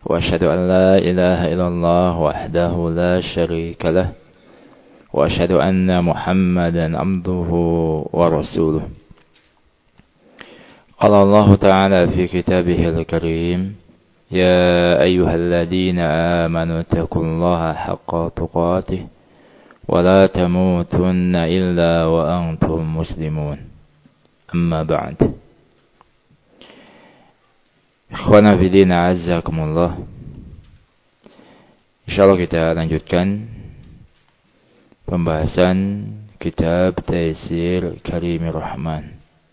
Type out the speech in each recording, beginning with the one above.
وأشهد أن لا إله إلا الله وحده لا شريك له وأشهد أن محمدا عبده ورسوله. قال الله تعالى في كتابه الكريم: يا أيها الذين آمنوا اتقوا الله حق تقاته ولا تموتن إلا وأنتم مسلمون. أما بعد. Ikhwana fillah azzakumullah. Insyaallah kita lanjutkan pembahasan kitab Taisir Karimir Rahman.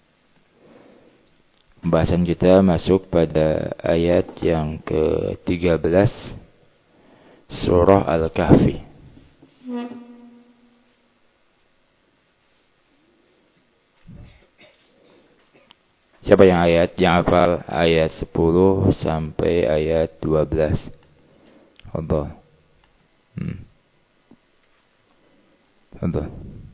Pembahasan kita masuk pada ayat yang ke-13 surah Al-Kahfi. Siapa yang hafal ayat 10 sampai ayat 12? Allah. Allah.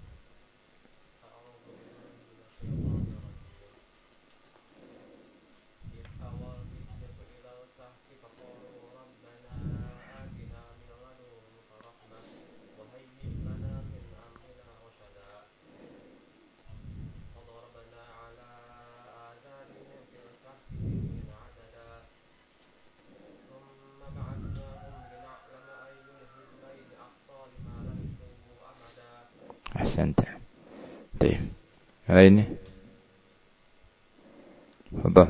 Ahsanta. Baik. Ini. Apa?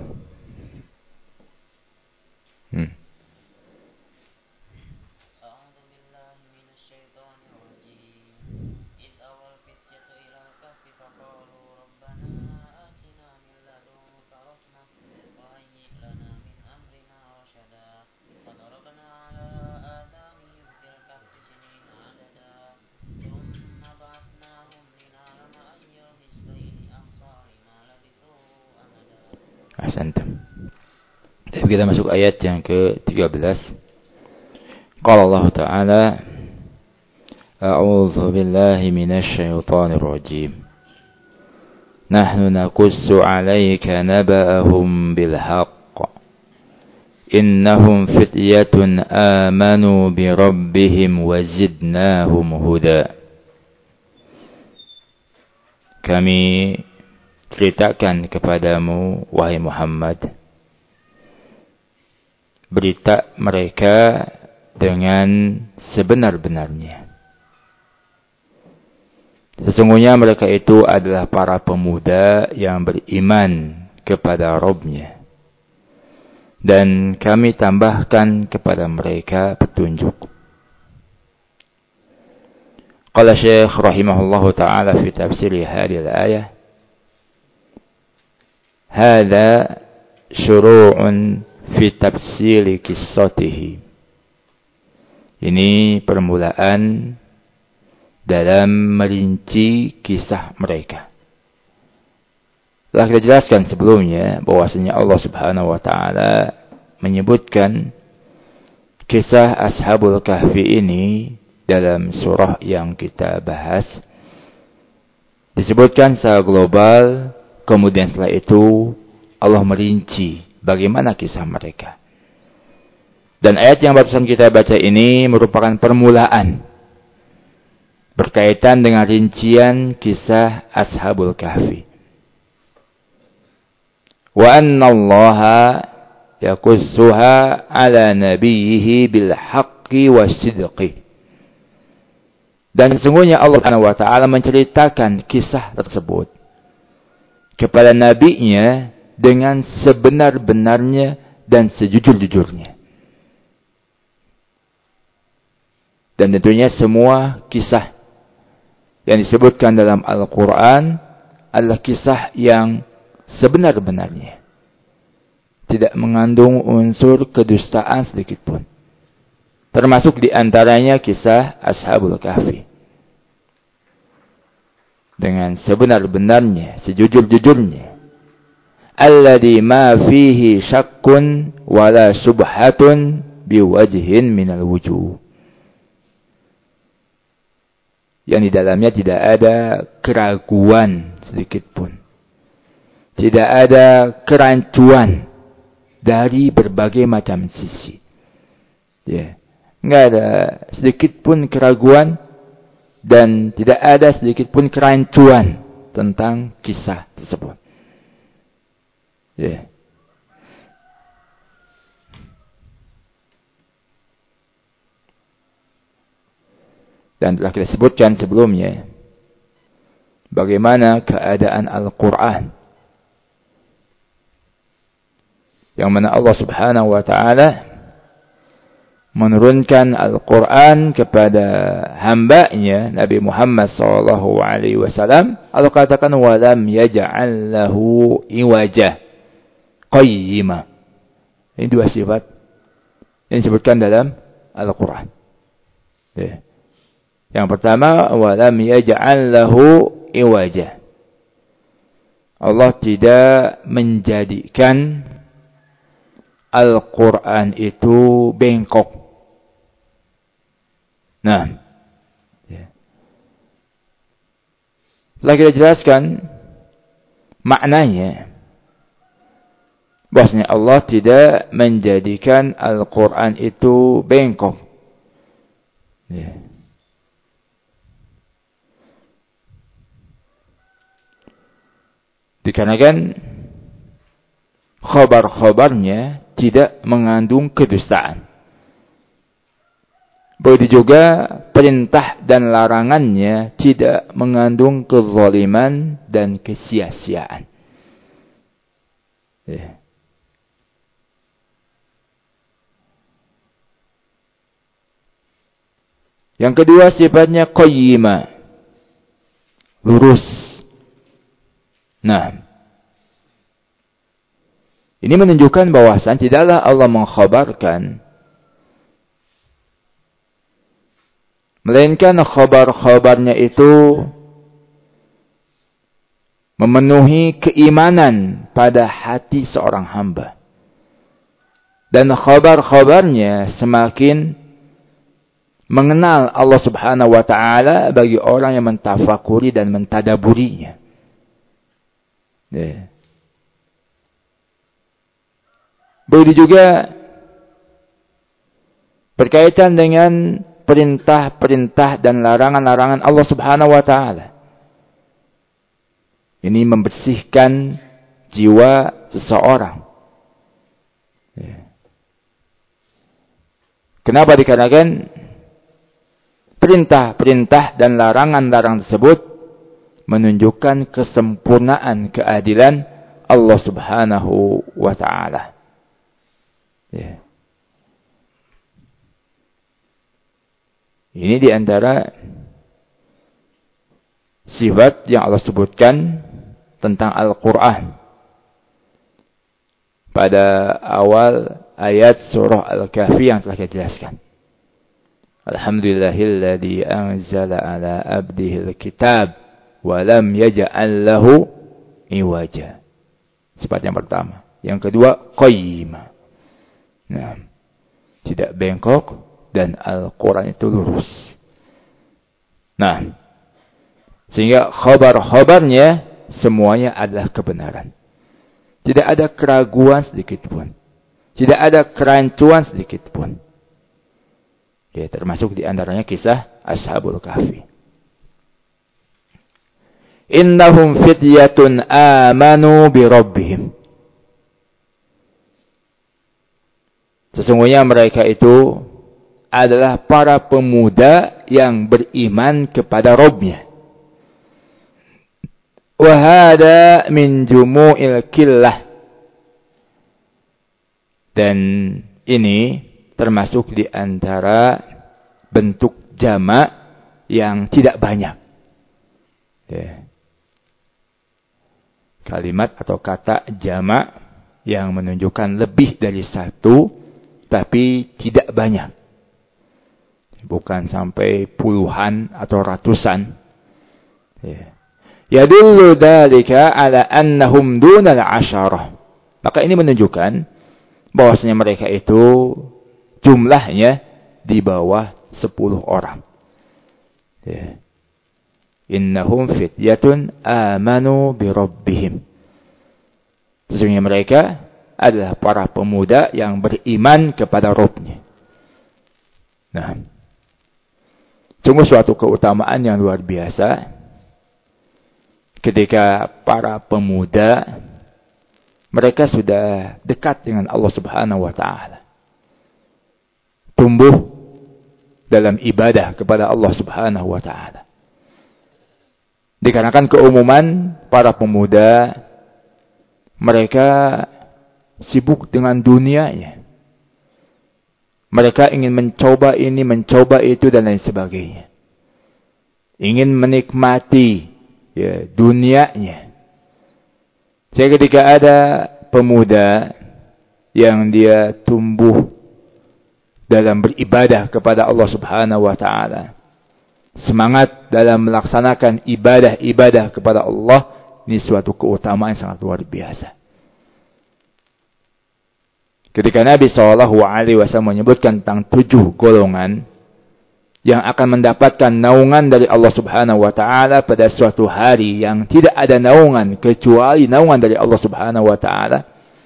Ahsantum. Kita masuk ayat yang ke-13. Qala Allah Ta'ala: A'udzu billahi minasy syaithanir rajim. Nahnu naqussu 'alaika naba'ahum bil haqq. Innahum fityatun amanu bi rabbihim wa zidnahum huda. Kami ceritakan kepadamu, wahai Muhammad, berita mereka dengan sebenar-benarnya. Sesungguhnya mereka itu adalah para pemuda yang beriman kepada Rabb-Nya. Dan kami tambahkan kepada mereka petunjuk. Qala Syekh rahimahullahu ta'ala fi tafsir hadhihi al-ayah: Hada syuru'un fi tafsir qissatihi. Ini permulaan dalam merinci kisah mereka. Telah kita jelaskan sebelumnya bahwasanya Allah Subhanahu wa taala menyebutkan kisah Ashabul Kahfi ini dalam surah yang kita bahas. Disebutkan secara global. Kemudian setelah itu Allah merinci bagaimana kisah mereka. Dan ayat yang barusan kita baca ini merupakan permulaan berkaitan dengan rincian kisah Ashabul Kahfi. Wa anna Allaha yaqussuha ala nabiyhi bil haqqi wasidqi. Dan sesungguhnya Allah Subhanahu wa taala menceritakan kisah tersebut kepada nabinya dengan sebenar-benarnya dan sejujur-jujurnya. Dan tentunya semua kisah yang disebutkan dalam Al-Quran adalah kisah yang sebenar-benarnya. Tidak mengandung unsur kedustaan sedikitpun. Termasuk di antaranya kisah Ashabul Kahfi. Dengan sebenar-benarnya, sejujur-jujurnya. Alladhi ma fihi syakkun wala subhatun biwajhin minal wujuh. Yang di dalamnya tidak ada keraguan sedikitpun. Tidak ada kerancuan dari berbagai macam sisi. Ya. Enggak ada sedikit pun keraguan dan tidak ada sedikit pun kerancuan tentang kisah tersebut. Ya. Dan telah kita sebutkan sebelumnya bagaimana keadaan Al-Quran, yang mana Allah Subhanahu wa ta'ala menurunkan Al-Quran kepada hambanya Nabi Muhammad sallallahu alaihi wasallam. Allah katakan walam yaj'al lahu iwaja qayyima. Ini dua sifat yang disebutkan dalam Al-Quran. Ya. Yang pertama, walam yaj'al lahu iwaja. Allah tidak menjadikan Al-Quran itu bengkok. Nah, ya. Setelah kita jelaskan maknanya, bahwasanya Allah tidak menjadikan Al-Quran itu bengkok. Ya. Dikarenakan khabar-khabarnya tidak mengandung kedustaan. Begitu juga perintah dan larangannya tidak mengandung kezaliman dan kesia-siaan. Ya. Yang kedua sifatnya qayyimah, lurus. Nah, ini menunjukkan bahwasan tidaklah Allah mengkhabarkan, melainkan khabar-khabarnya itu memenuhi keimanan pada hati seorang hamba. Dan khabar-khabarnya semakin mengenal Allah Subhanahu wa ta'ala bagi orang yang mentafakuri dan mentadaburinya. Ya. Begitu juga berkaitan dengan perintah-perintah dan larangan-larangan Allah Subhanahu wa ta'ala. Ini membersihkan jiwa seseorang. Ya. Kenapa? Dikarenakan perintah-perintah dan larangan-larangan tersebut menunjukkan kesempurnaan keadilan Allah Subhanahu wa ta'ala. Ya. Ini diantara sifat yang Allah sebutkan tentang Al-Quran pada awal ayat surah Al-Kahfi yang telah kita jelaskan. Alhamdulillahilladzi anzala ala abdihil kitab wa lam yaj'al lahu iwaja. Sifat yang pertama. Yang kedua, qayyimah. Nah, tidak bengkok dan Al-Quran itu lurus. Nah, sehingga khabar-khabarnya semuanya adalah kebenaran. Tidak ada keraguan sedikit pun. Tidak ada kerancuan sedikit pun. Ya, termasuk di antaranya kisah Ashabul Kahfi. Innahum fityatun amanu bi rabbihim. Sesungguhnya mereka itu adalah para pemuda yang beriman kepada Rabb-nya. Wa hada min jumu'il killah. Dan ini termasuk di antara bentuk jamak yang tidak banyak. Ya. Kalimat atau kata jamak yang menunjukkan lebih dari satu, tapi tidak banyak. Bukan sampai puluhan atau ratusan. Ya. Yadullu dzalika ala annahum dunal 'asharah. Maka ini menunjukkan bahwasanya mereka itu jumlahnya di bawah 10 orang. Ya. Innahum fityatun amanu bi rabbihim. Sesungguhnya mereka adalah para pemuda yang beriman kepada Rabb-nya. Nah, sungguh suatu keutamaan yang luar biasa ketika para pemuda mereka sudah dekat dengan Allah Subhanahu wa taala. Tumbuh dalam ibadah kepada Allah Subhanahu wa taala. Dikarenakan keumuman para pemuda mereka sibuk dengan dunianya. Mereka ingin mencoba ini, mencoba itu, dan lain sebagainya. Ingin menikmati dunianya. Jadi ketika ada pemuda yang dia tumbuh dalam beribadah kepada Allah Subhanahu wa taala, semangat dalam melaksanakan ibadah-ibadah kepada Allah, ini suatu keutamaan yang sangat luar biasa. Ketika Nabi SAW menyebutkan tentang 7 golongan yang akan mendapatkan naungan dari Allah Subhanahu wa taala pada suatu hari yang tidak ada naungan kecuali naungan dari Allah Subhanahu wa taala.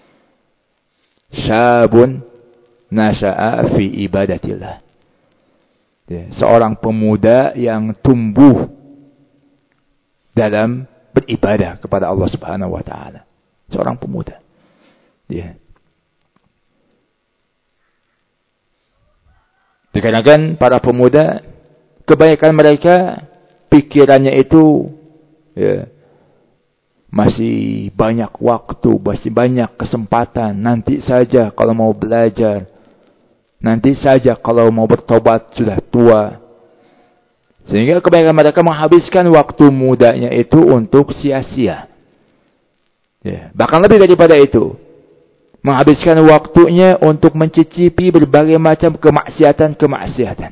Syabun nasha'a fi ibadatillah. Seorang pemuda yang tumbuh dalam beribadah kepada Allah Subhanahu wa taala. Seorang pemuda. Dikarenakan para pemuda, kebanyakan mereka pikirannya itu masih banyak waktu, masih banyak kesempatan. Nanti saja kalau mau belajar, nanti saja kalau mau bertobat sudah tua. Sehingga kebanyakan mereka menghabiskan waktu mudanya itu untuk sia-sia. Bahkan lebih daripada itu, menghabiskan waktunya untuk mencicipi berbagai macam kemaksiatan-kemaksiatan.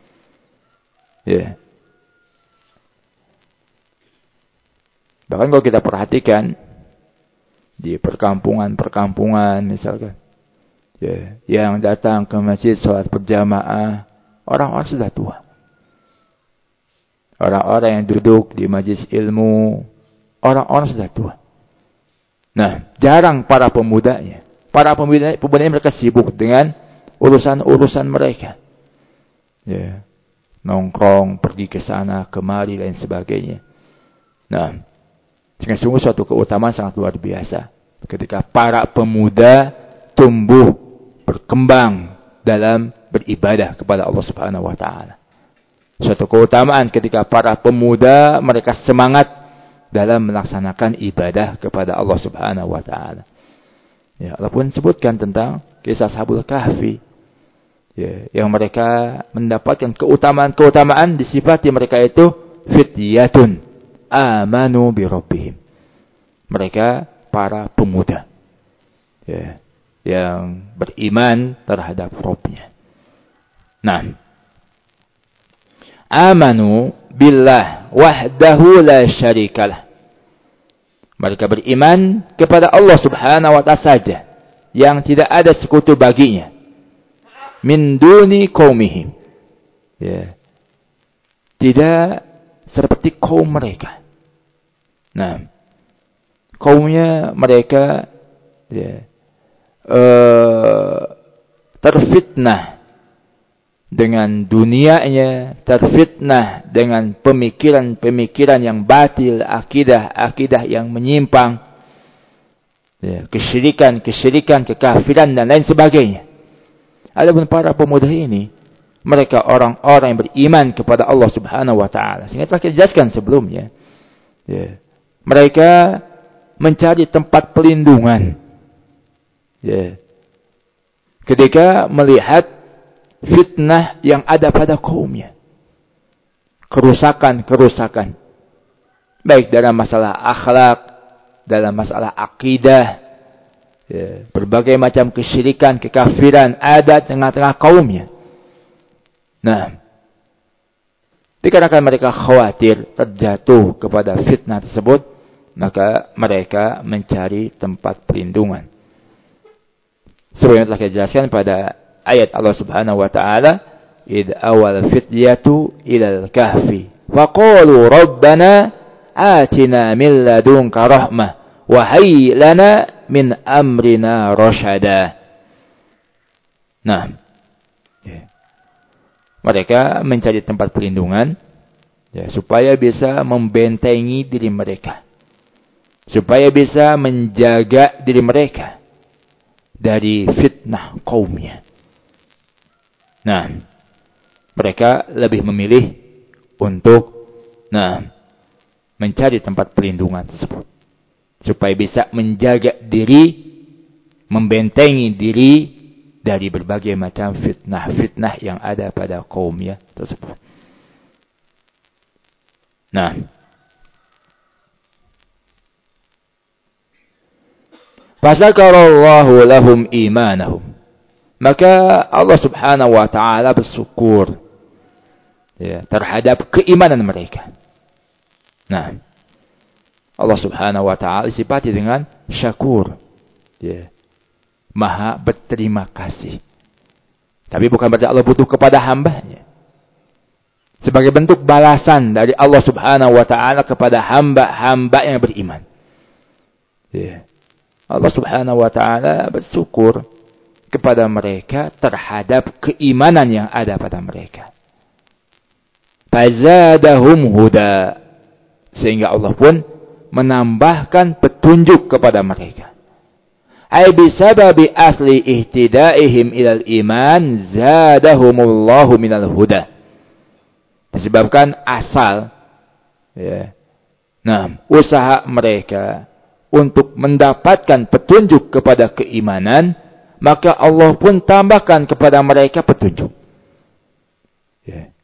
Bahkan kalau kita perhatikan di perkampungan-perkampungan misalkan, yang datang ke masjid sholat berjamaah, orang-orang sudah tua. Orang-orang yang duduk di majelis ilmu, orang-orang sudah tua. Nah, jarang para pemudanya. Para pemuda mereka sibuk dengan urusan-urusan mereka. Nongkrong, pergi ke sana, kemari, dan sebagainya. Nah, sungguh suatu keutamaan sangat luar biasa. Ketika para pemuda tumbuh, berkembang dalam beribadah kepada Allah Subhanahu wa taala. Suatu keutamaan ketika para pemuda mereka semangat dalam melaksanakan ibadah kepada Allah Subhanahu wa taala. Allah pun sebutkan tentang kisah Ashabul Kahfi. Yang mereka mendapatkan keutamaan-keutamaan, disifati mereka itu fityatun amanu bi rabbihim. Mereka para pemuda yang beriman terhadap Rabbnya. Nah, amanu billah wahdahu la syarikalah. Mereka beriman kepada Allah Subhanahu wa ta'ala saja, yang tidak ada sekutu baginya. Min duni qaumihim. Tidak seperti kaum mereka. Nah, kaumnya mereka terfitnah dengan dunianya, terfitnah dengan pemikiran-pemikiran yang batil, akidah-akidah yang menyimpang, kesyirikan, kekafiran, dan lain sebagainya. Adapun para pemuda ini, mereka orang-orang yang beriman kepada Allah Subhanahu wa taala. Sehingga telah dijelaskan sebelumnya. Mereka mencari tempat pelindungan. Ketika melihat fitnah yang ada pada kaumnya. Kerusakan. Baik dalam masalah akhlak, dalam masalah akidah, berbagai macam kesyirikan, kekafiran ada tengah-tengah kaumnya. Nah, dikarenakan mereka khawatir terjatuh kepada fitnah tersebut, maka mereka mencari tempat perlindungan. Sebagaimana telah dijelaskan pada ayat Allah Subhanahu wa taala, id awal fityatu ilal kahfi faqalu rabbana atina min ladunka rahmah wa hayyi lana min amrina rasyada. Nah, mereka mencari tempat perlindungan, ya, supaya bisa membentengi diri mereka, supaya bisa menjaga diri mereka dari fitnah kaumnya. Nah, mereka lebih memilih untuk mencari tempat perlindungan tersebut, supaya bisa menjaga diri, membentengi diri dari berbagai macam fitnah-fitnah yang ada pada kaumnya tersebut. Nah, fasakarallahu lahum imanahum, maka Allah Subhanahu wa taala bersyukur, ya, terhadap keimanan mereka. Nah, Allah Subhanahu wa taala disifati dengan syakur, ya, maha berterima kasih. Tapi bukan berarti Allah butuh kepada hambanya. Sebagai bentuk balasan dari Allah Subhanahu wa taala kepada hamba-hamba yang beriman. Ya. Allah Subhanahu wa taala bersyukur kepada mereka terhadap keimanan yang ada pada mereka. Fazadahum huda, sehingga Allah pun menambahkan petunjuk kepada mereka. Ay bisababi asli ihtidaihim ilal iman zadahumullahu minal huda. Disebabkan asal, ya, usaha mereka untuk mendapatkan petunjuk kepada keimanan, maka Allah pun tambahkan kepada mereka petunjuk. Ya.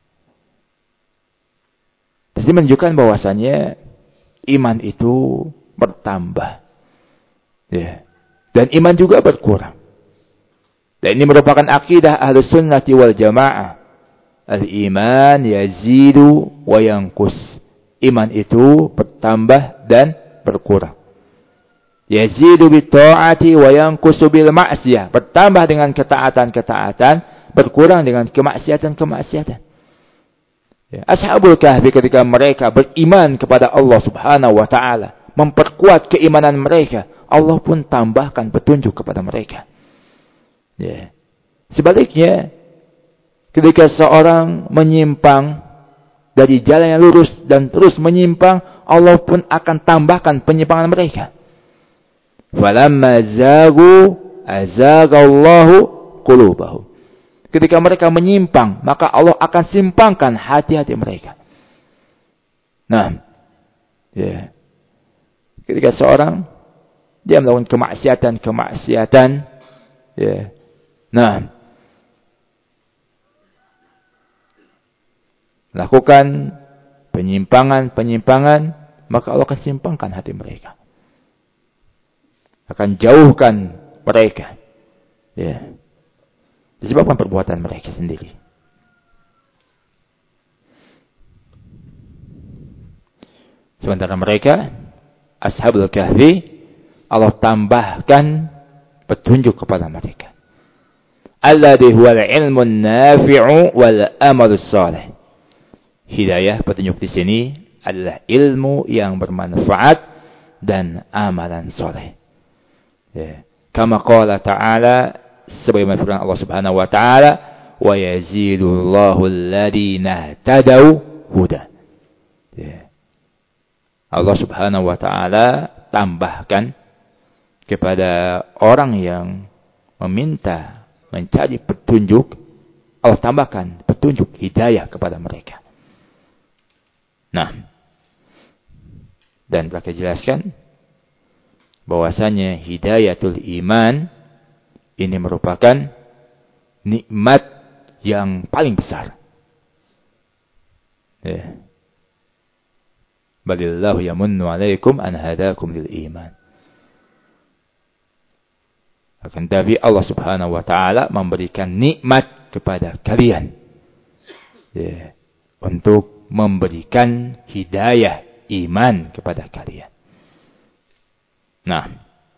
Jadi menunjukkan bahwasannya iman itu bertambah. Ya. Dan iman juga berkurang. Dan ini merupakan akidah Ahlus Sunnati wal Jamaah. Al-iman yazidu wa yanqus. Iman itu bertambah dan berkurang. Yazidu bitta'ati wa yanqusu bil ma'siyah. Bertambah dengan ketaatan-ketaatan, berkurang dengan kemaksiatan-kemaksiatan. Ya. Ashabul Kahfi ketika mereka beriman kepada Allah Subhanahu wa taala, memperkuat keimanan mereka, Allah pun tambahkan petunjuk kepada mereka. Ya. Sebaliknya, ketika seorang menyimpang dari jalan yang lurus dan terus menyimpang, Allah pun akan tambahkan penyimpangan mereka. Falamma zagu azagallahu qulubahum. Ketika mereka menyimpang, maka Allah akan simpangkan hati-hati mereka. Nah, ya. Ketika seorang dia melakukan kemaksiatan, ya. Nah, lakukan penyimpangan, maka Allah akan simpangkan hati mereka. Akan jauhkan mereka. Ya. Disebabkan perbuatan mereka sendiri. Sementara mereka, Ashabul Kahfi, Allah tambahkan petunjuk kepada mereka. Alladhi huwal ilmun nafi'u wal amalus salih. Hidayah, petunjuk di sini adalah ilmu yang bermanfaat dan amalan soleh. Ya. Kama qala ta'ala, sebagaimana firman Allah Subhanahu wa taala, wa yazidullahu alladhina tadaw huda. Ya. Allah Subhanahu wa taala tambahkan kepada orang yang meminta mencari petunjuk, Allah tambahkan petunjuk hidayah kepada mereka. Nah, dan telah dijelaskan bahwasanya hidayatul iman ini merupakan nikmat yang paling besar. Ya. Balillahu yamunnu alaikum an hadakum lil iman. Akan tapi Allah Subhanahu wa taala memberikan nikmat kepada kalian. Ya. Untuk memberikan hidayah iman kepada kalian. Nah,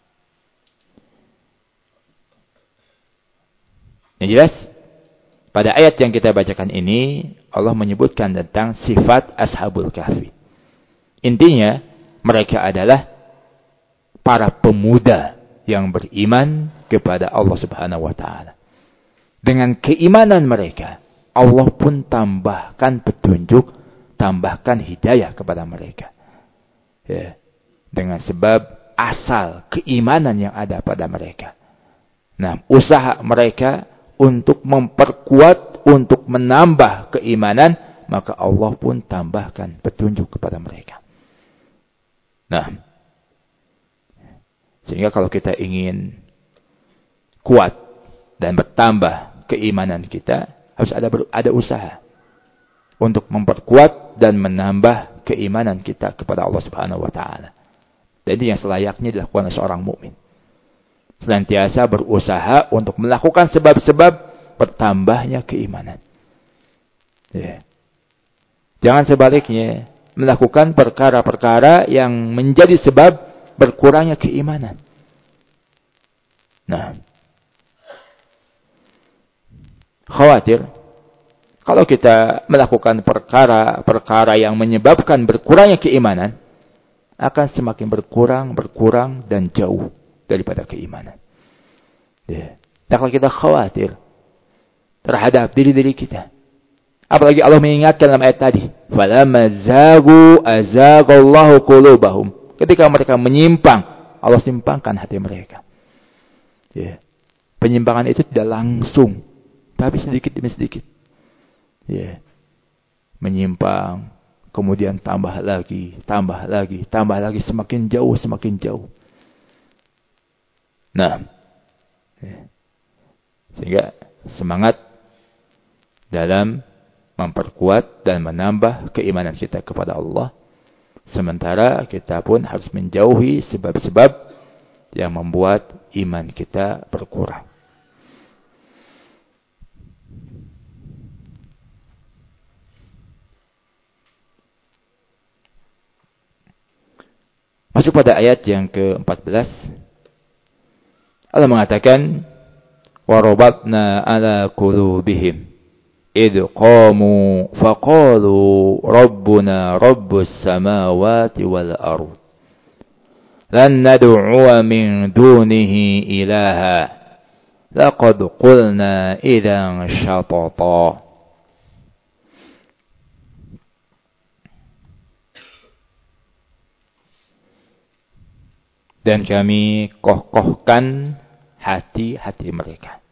yang jelas pada ayat yang kita bacakan ini Allah menyebutkan tentang sifat Ashabul Kahfi. Intinya mereka adalah para pemuda yang beriman kepada Allah Subhanahu wa taala. Dengan keimanan mereka, Allah pun tambahkan petunjuk, tambahkan hidayah kepada mereka. Ya. Dengan sebab asal keimanan yang ada pada mereka. Nah, usaha mereka untuk memperkuat, untuk menambah keimanan, maka Allah pun tambahkan petunjuk kepada mereka. Nah, sehingga kalau kita ingin kuat dan bertambah keimanan kita, harus ada usaha untuk memperkuat dan menambah keimanan kita kepada Allah Subhanahu wa taala. Jadi yang selayaknya dilakukan oleh seorang mukmin. Senantiasa berusaha untuk melakukan sebab-sebab bertambahnya keimanan. Ya. Jangan sebaliknya melakukan perkara-perkara yang menjadi sebab berkurangnya keimanan. Nah, khawatir kalau kita melakukan perkara-perkara yang menyebabkan berkurangnya keimanan, akan semakin berkurang dan jauh daripada keimanan. Ya. Dan kalau kita khawatir terhadap diri kita, apalagi Allah mengingatkan dalam ayat tadi, "Falamma zagu azaghallahu qulubahum." Ketika mereka menyimpang, Allah simpangkan hati mereka. Ya. Penyimpangan itu tidak langsung, tapi sedikit demi sedikit. Ya. Menyimpang, kemudian tambah lagi, semakin jauh. Nah, ya. Sehingga semangat dalam memperkuat dan menambah keimanan kita kepada Allah. Sementara kita pun harus menjauhi sebab-sebab yang membuat iman kita berkurang. Masuk pada ayat yang ke-14. Allah mengatakan, وَرَبَطْنَا عَلَى قُلُوبِهِمْ إِذْ قَامُوا فَقَالُوا رَبُّنَا رَبُّ السَّمَاوَاتِ وَالْأَرْضِ لَنْ نَدْعُوَ مِنْ دُونِهِ إِلَهًا لَقَدْ قُلْنَا إِذًا شَطَطًا. Dan kami kokohkan hati-hati mereka.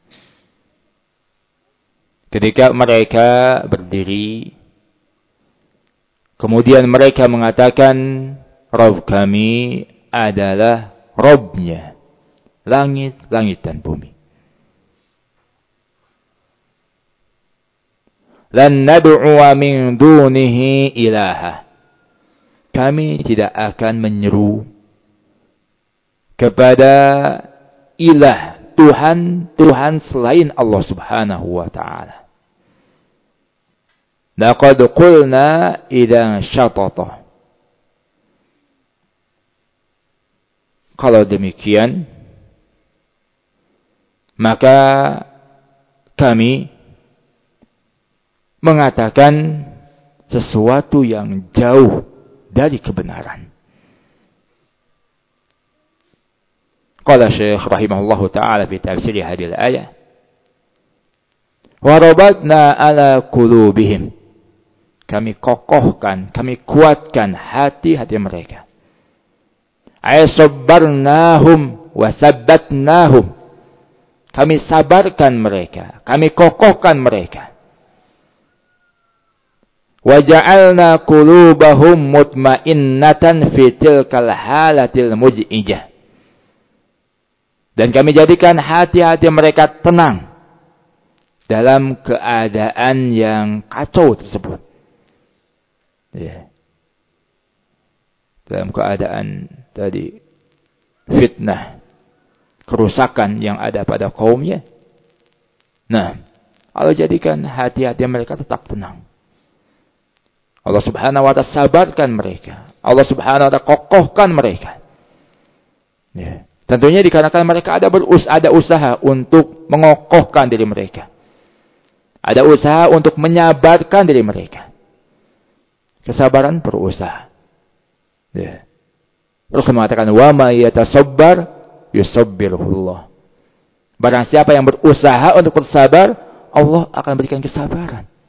Ketika mereka berdiri, kemudian mereka mengatakan, Rabb kami adalah Rabbnya langit dan bumi. Lan nad'uwa min dunihi ilaha. Kami tidak akan menyeru kepada ilah, Tuhan selain Allah Subhanahu wa taala. Laqad qulna idzan syatata. Kalau demikian, maka kami mengatakan sesuatu yang jauh dari kebenaran. Qala Syekh rahimahullahu ta'ala fi tafsir hadhihi al-ayah, wa rabatna ala qulubihim. Kami kokohkan, kami kuatkan hati-hati mereka. Ay sabbarnahum wa sabbatnahum. Kami sabarkan mereka, kami kokohkan mereka. Wa ja'alna qulubahum mutmainnatan fi tilkal halatil muz'ijah. Dan kami jadikan hati-hati mereka tenang dalam keadaan yang kacau tersebut. Ya. Dalam keadaan tadi fitnah, kerusakan yang ada pada kaumnya. Nah, Allah jadikan hati-hati mereka tetap tenang. Allah Subhanahu wa ta'ala sabarkan mereka. Allah Subhanahu wa ta'ala kokohkan mereka. Ya. Tentunya dikarenakan mereka ada usaha untuk mengokohkan diri mereka. Ada usaha untuk menyabarkan diri mereka. Kesabaran berusaha. Ya. Rasul mengatakan, wa ma yatasabbar yusabbirullah. Barang siapa yang berusaha untuk bersabar, Allah akan berikan kesabaran.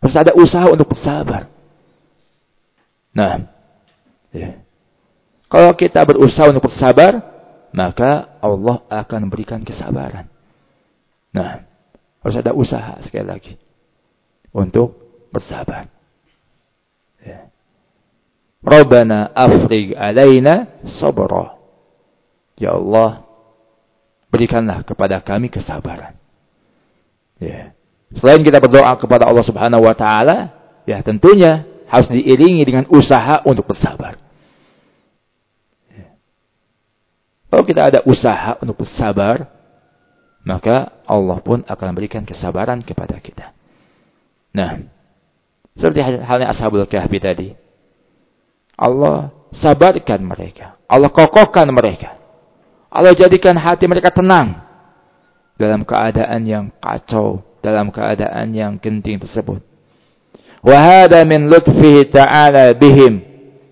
Harus ada usaha untuk bersabar. Nah, ya. Kalau kita berusaha untuk bersabar, maka Allah akan memberikan kesabaran. Nah, harus ada usaha sekali lagi untuk bersabar. Ya. Rabbana afrigh alaina sabra. Ya Allah, berikanlah kepada kami kesabaran. Ya. Selain kita berdoa kepada Allah Subhanahu wa taala, ya tentunya harus diiringi dengan usaha untuk bersabar. Ya. Kalau kita ada usaha untuk bersabar, maka Allah pun akan memberikan kesabaran kepada kita. Nah, seperti halnya Ashabul Kahfi tadi. Allah sabarkan mereka. Allah kokohkan mereka. Allah jadikan hati mereka tenang dalam keadaan yang kacau, dalam keadaan yang genting tersebut. Wa hadza min lutfihi ta'ala bihim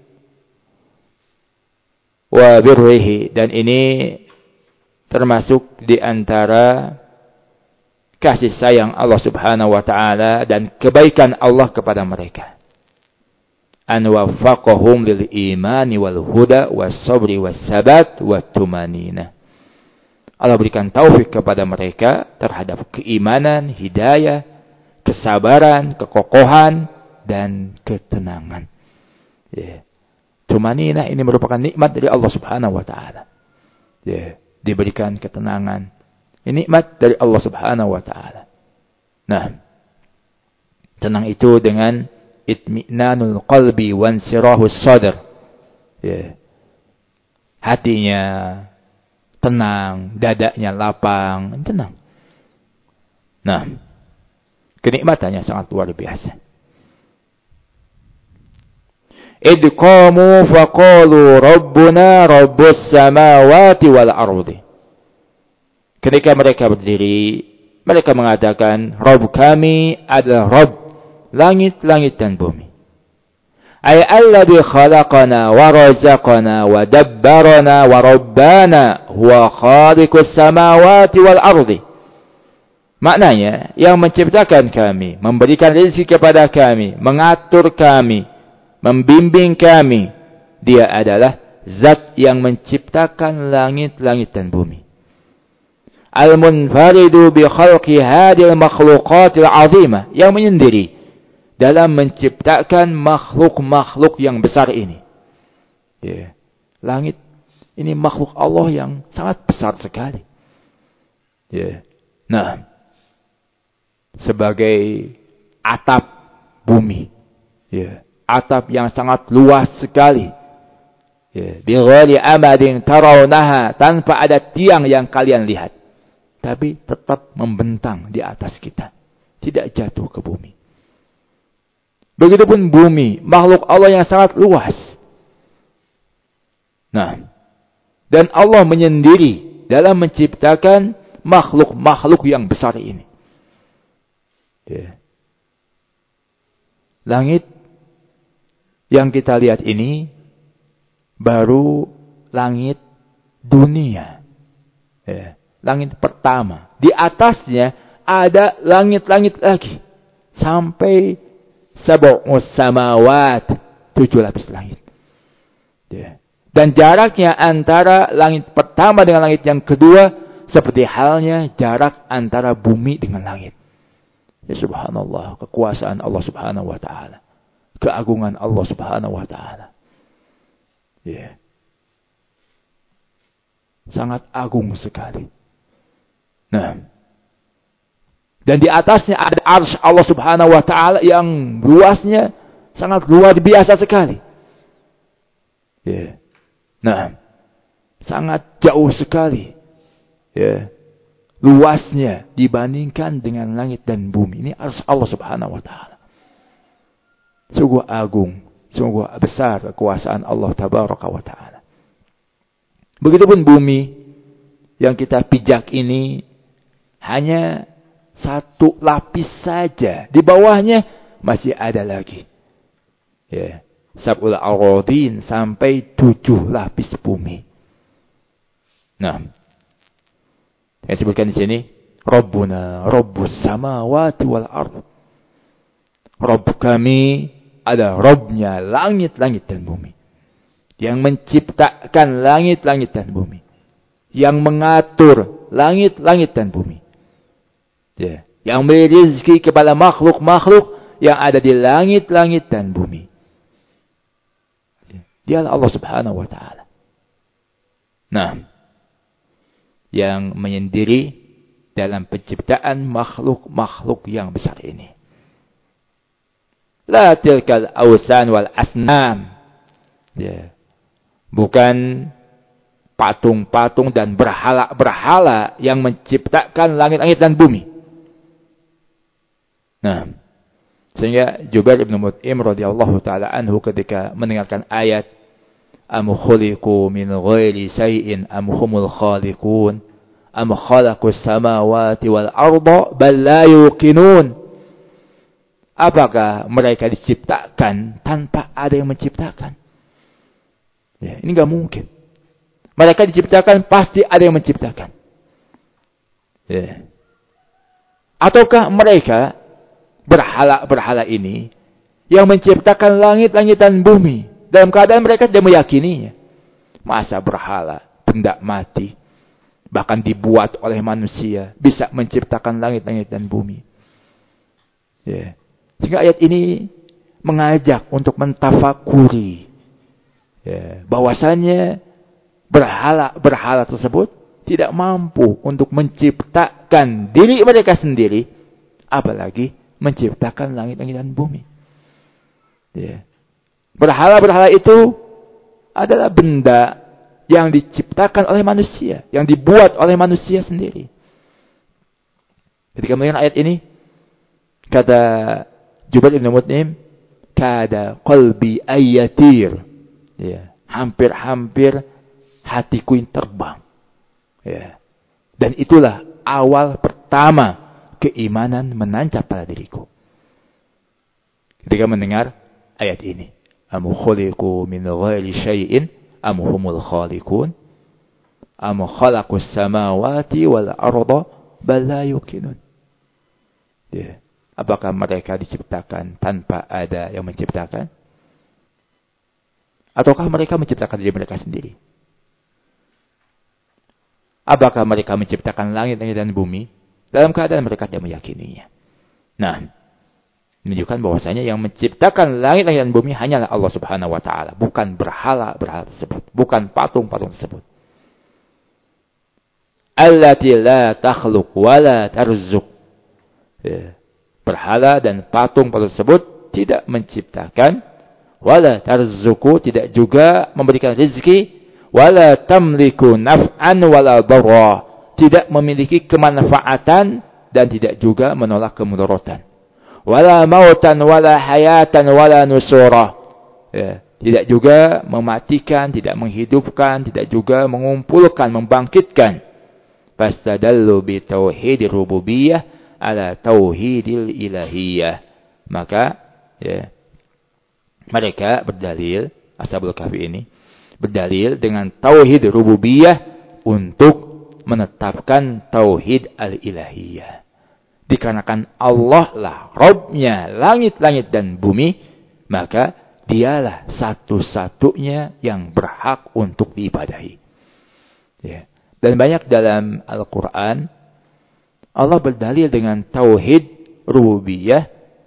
wa birrihi, dan ini termasuk di antara kasih sayang Allah Subhanahu wa taala dan kebaikan Allah kepada mereka. An waffaqahum lil imani wal huda was sabri was sabat wat tumanina. Allah berikan taufik kepada mereka terhadap keimanan, hidayah, kesabaran, kekokohan dan ketenangan. Ya. Tumanina ini merupakan nikmat dari Allah Subhanahu wa taala. Ya, diberikan ketenangan. Ini nikmat dari Allah Subhanahu wa taala. Nah, tenang itu dengan itminanul qalbi wansirahus sadr. Ya. Hatinya tenang, dadanya lapang, tenang. Nah, kenikmatannya sangat luar biasa. Idh qamu faqalu rabbuna rabbus samawati wal ardi. Ketika mereka berdiri, mereka mengatakan, Rabb kami adalah Rabb langit-langit dan bumi. Ay alladhi khalaqana wa razaqana wa dabbarana wa rabbana huwa khaliqus samawati wal ardi. Maknanya, yang menciptakan kami, memberikan rezeki kepada kami, mengatur kami, membimbing kami, dia adalah zat yang menciptakan langit-langit dan bumi. Al-munfaridu bi khalqi hadhil makhluqatil azimah, yang menyendiri dalam menciptakan makhluk-makhluk yang besar ini. Ya. Langit ini makhluk Allah yang sangat besar sekali. Ya. Nah, sebagai atap bumi, ya, atap yang sangat luas sekali. Ya, bi ghairi amadin tarawnaha, tanpa ada tiang yang kalian lihat, tapi tetap membentang di atas kita, tidak jatuh ke bumi. Begitupun bumi, makhluk Allah yang sangat luas. Nah, dan Allah menyendiri dalam menciptakan makhluk-makhluk yang besar ini. Ya. Langit yang kita lihat ini baru langit dunia. Ya. Langit pertama. Di atasnya ada langit-langit lagi. Sampai sab'us samawat, 7 lapis langit. Ya. Dan jaraknya antara langit pertama dengan langit yang kedua seperti halnya jarak antara bumi dengan langit. Ya subhanallah, kekuasaan Allah Subhanahu wa taala. Keagungan Allah Subhanahu wa taala. Ya. Sangat agung sekali. Nah, dan di atasnya ada arsy Allah Subhanahu wa taala yang luasnya sangat luar biasa sekali. Ya. Nah, sangat jauh sekali. Ya. Luasnya dibandingkan dengan langit dan bumi. Ini arsy Allah Subhanahu wa taala. Sungguh agung, sungguh besar kekuasaan Allah Tabaraka wa taala. Begitupun bumi yang kita pijak ini hanya 1 lapis saja. Di bawahnya masih ada lagi. Ya, sab'ul aradin, sampai 7 lapis bumi. Nah, yang disebutkan di sini, Rabbuna Rabbus samawati wal ardh. Rabb kami adalah Rabbnya langit-langit dan bumi. Yang menciptakan langit-langit dan bumi. Yang mengatur langit-langit dan bumi. Ya. Yang memberi rezeki kepada makhluk-makhluk yang ada di langit-langit dan bumi. Dialah Allah Subhanahu wa ta'ala. Nah, yang menyendiri dalam penciptaan makhluk-makhluk yang besar ini. La tilkal awsan wal asnam. Ya. Bukan patung-patung dan berhala-berhala yang menciptakan langit-langit dan bumi. Nah, sehingga Jubair bin Mut'im radhiyallahu taala anhu ketika mendengarkan ayat am khuliqu min ghairi shay'in am humul khaliqun am khalaqus samawati wal arda bal la yuqinun. Apakah mereka diciptakan tanpa ada yang menciptakan? Ya, ini enggak mungkin. Mereka diciptakan pasti ada yang menciptakan. Ya. Ataukah mereka berhala-berhala ini yang menciptakan langit-langit dan bumi dalam keadaan mereka tidak meyakininya? Masa berhala, benda mati, bahkan dibuat oleh manusia, bisa menciptakan langit-langit dan bumi? Ya. Sehingga ayat ini mengajak untuk mentafakuri bahwasanya berhala-berhala tersebut tidak mampu untuk menciptakan diri mereka sendiri, apalagi menciptakan langit-langit dan bumi. Berhala-berhala itu adalah benda yang diciptakan oleh manusia, yang dibuat oleh manusia sendiri. Ketika mendengar ayat ini, kata Jubair bin Mut'im, kada qalbi ayatir. Ya, hampir-hampir hatiku ini terbang. Ya. Dan itulah awal pertama keimanan menancap pada diriku. Ketika mendengar ayat ini, am khuliqu min ghairi syai'in am humul khaliqun am khalaqus samawati wal arda bal la yuqinun. Ya. Apakah mereka diciptakan tanpa ada yang menciptakan? Ataukah mereka menciptakan diri mereka sendiri? Apakah mereka menciptakan langit-langit dan bumi dalam keadaan mereka tidak meyakininya? Nah, menunjukkan bahwasanya yang menciptakan langit-langit dan bumi hanyalah Allah Subhanahu wa taala, bukan berhala-berhala tersebut, bukan patung-patung tersebut. Allati la takhluq wa la tarzuq. Berhala dan patung tersebut tidak menciptakan, wala tarzuqu, tidak juga memberikan rezeki, wala tamliku naf'an wala dharra, tidak memiliki kemanfaatan dan tidak juga menolak kemudaratan. Wala mautan wala hayatan wala nusura. Ya, tidak juga mematikan, tidak menghidupkan, tidak juga mengumpulkan, membangkitkan. Fastadallu bi tauhidir rububiyah ala tauhidil ilahiyah. Maka ya, mereka berdalil, Ashabul Kahfi ini berdalil dengan tauhid rububiyah untuk menetapkan tauhid al-ilahiyah. Dikarenakan Allah lah Rabbnya langit-langit dan bumi, maka dialah satu-satunya yang berhak untuk diibadahi. Ya. Dan banyak dalam Al-Quran Allah berdalil dengan tauhid rububiyah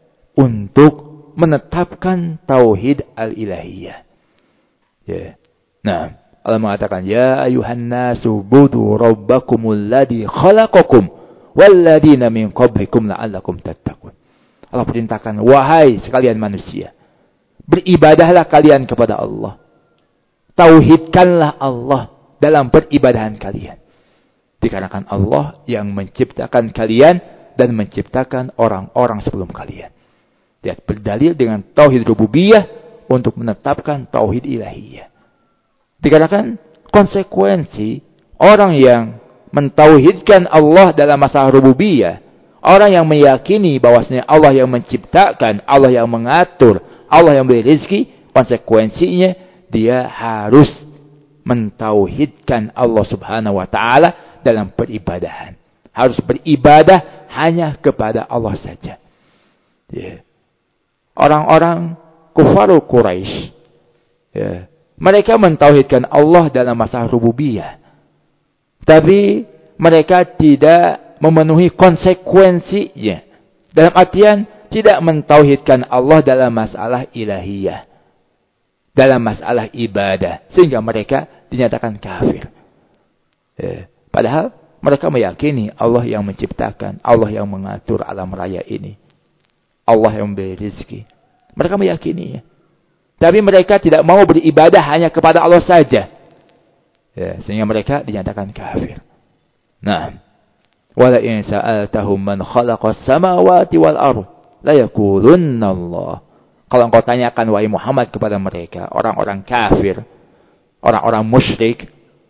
untuk menetapkan tauhid al-ilahiyah. Ya. Nah, Allah mengatakan, ya ayuhan nasu budu rabbakumul ladzi khalaqakum walladzina min qablikum la'allakum tattaqun. Allah perintahkan, wahai sekalian manusia, beribadahlah kalian kepada Allah. Tauhidkanlah Allah dalam peribadahan kalian. Dikarenakan Allah yang menciptakan kalian dan menciptakan orang-orang sebelum kalian. Dia berdalil dengan tauhid rububiyah untuk menetapkan tauhid ilahiyah. Dikarenakan konsekuensi orang yang mentauhidkan Allah dalam masalah rububiyah, orang yang meyakini bahwasanya Allah yang menciptakan, Allah yang mengatur, Allah yang beri rezeki, konsekuensinya dia harus mentauhidkan Allah Subhanahu wa taala dalam peribadahan. Harus beribadah hanya kepada Allah saja. Yeah. orang-orang kufarul Quraisy, ya, mereka mentauhidkan Allah dalam masalah rububiyah. Tapi mereka tidak memenuhi konsekuensinya. Dalam artian tidak mentauhidkan Allah dalam masalah ilahiyah. Dalam masalah ibadah. Sehingga mereka dinyatakan kafir. Padahal mereka meyakini Allah yang menciptakan. Allah yang mengatur alam raya ini. Allah yang memberi rezeki. Mereka meyakininya. Tapi mereka tidak mau beribadah hanya kepada Allah saja. Sehingga mereka dinyatakan kafir. Nah, wala in sa'altahum man khalaqas samawati wal ardh la yaqulunna Allah. Kalau engkau tanyakan wahai Muhammad kepada mereka, orang-orang kafir, orang-orang musyrik,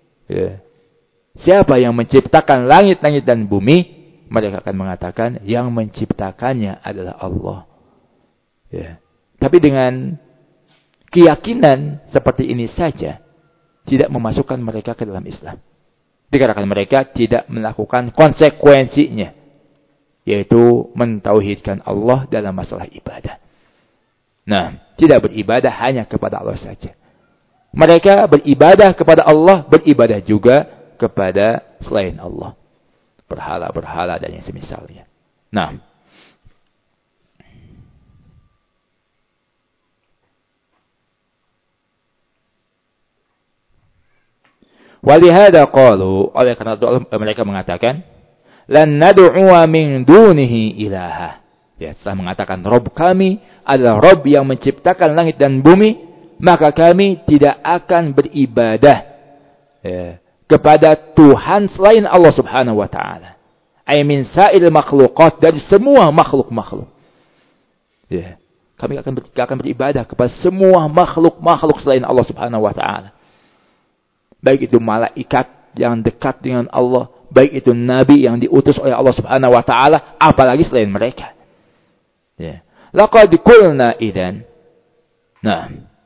siapa yang menciptakan langit-langit dan bumi? Mereka akan mengatakan yang menciptakannya adalah Allah. Tapi dengan keyakinan seperti ini saja tidak memasukkan mereka ke dalam Islam. Dikarenakan mereka tidak melakukan konsekuensinya, yaitu mentauhidkan Allah dalam masalah ibadah. Nah, tidak beribadah hanya kepada Allah saja. Mereka beribadah kepada Allah, beribadah juga kepada selain Allah. Berhala-berhala dan yang semisalnya. Nah, walihada qalu, oleh karena itu mereka mengatakan, lan nad'uwa min dunihi ilaha. Ya, setelah mengatakan Rabb kami adalah Rabb yang menciptakan langit dan bumi, maka kami tidak akan beribadah kepada Tuhan selain Allah Subhanahu wa taala. Ay min sa'il makhluqat, dari semua makhluk-makhluk. Kami akan beribadah kepada semua makhluk-makhluk selain Allah Subhanahu wa taala. Baik itu malaikat yang dekat dengan Allah, baik itu nabi yang diutus oleh Allah Subhanahu wa taala, apalagi selain mereka. Laqad qulna idzan. Nah,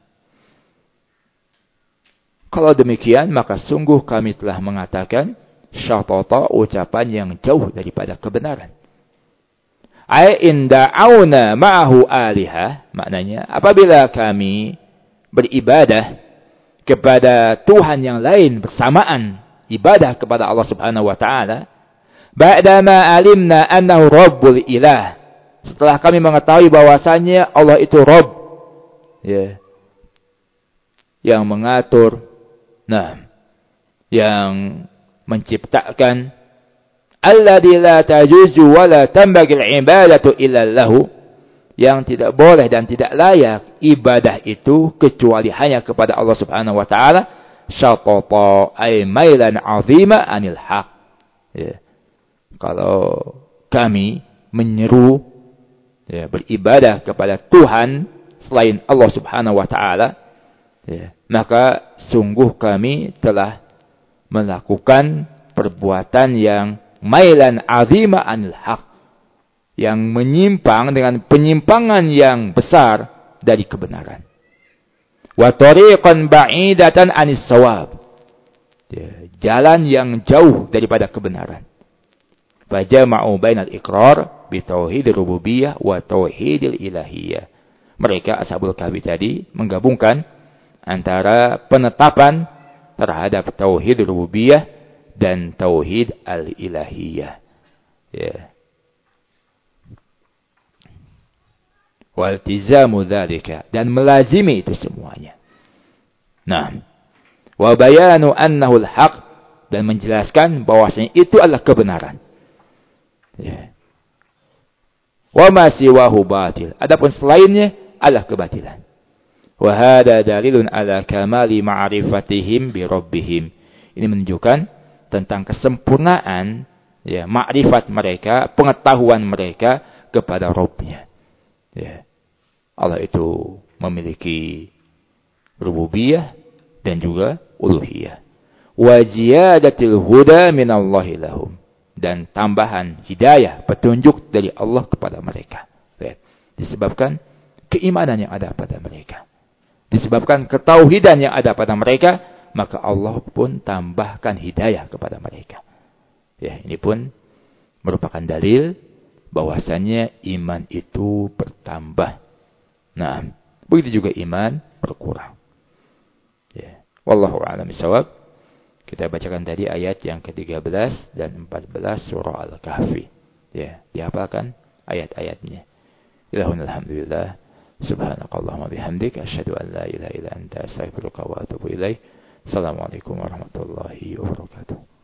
kalau demikian maka sungguh kami telah mengatakan syatata, ucapan yang jauh daripada kebenaran. Ai in da'auna ma'ahu aliha, maknanya apabila kami beribadah kepada Tuhan yang lain bersamaan ibadah kepada Allah Subhanahu wa taala, ba'dama alimna annahu rabbul ilah, setelah kami mengetahui bahwasannya Allah itu Rabb, yang mengatur, yang menciptakan, alladzi la tajuzu wa la tambagil ibadatu illa lahu, yang tidak boleh dan tidak layak ibadah itu kecuali hanya kepada Allah Subhanahu wa taala, syatata ay mailan 'azima anil haq. Kalau kami menyeru beribadah kepada Tuhan selain Allah Subhanahu wa taala, maka sungguh kami telah melakukan perbuatan yang mailan 'azima anil haq, yang menyimpang dengan penyimpangan yang besar dari kebenaran. Wa tariqan ba'idatan anis shawab, jalan yang jauh daripada kebenaran. Fa jama'u bainal iqrar bi tauhid rububiyah wa tauhidil ilahiyah. Mereka Ashabul Kahfi tadi menggabungkan antara penetapan terhadap tauhid rububiyah dan tauhid al-ilahiyah. Waltizamu dzalika, dan melazimi itu semuanya. Nah, wa bayanu annahu al-haq, dan menjelaskan bahwasanya itu adalah kebenaran. Wa ma siwahu batil, adapun selainnya adalah kebatilan. Wa hada dalilun ala kamali ma'rifatihim bi rabbihim. Ini menunjukkan tentang kesempurnaan makrifat mereka, pengetahuan mereka kepada Rabb-nya. Allah itu memiliki rububiyah dan juga uluhiyah. Wa ziyadatil huda minallahi lahum, dan tambahan hidayah, petunjuk dari Allah kepada mereka. Disebabkan keimanan yang ada pada mereka, disebabkan ketauhidan yang ada pada mereka, maka Allah pun tambahkan hidayah kepada mereka. Ini pun merupakan dalil bahwasannya iman itu bertambah Nah, begitu juga iman berkurang. Ya. Wallahu a'lam bishawab. Kita bacakan tadi ayat yang ke-13 dan 14 surah Al-Kahfi. Ya, dihafalkan ayat-ayatnya. Ilahun alhamdulillah. Subhanakallahumma bihamdik. Asyhadu an la ilaha illa anta astaghfiruka wa atubu ilaik. Assalamualaikum warahmatullahi wabarakatuh.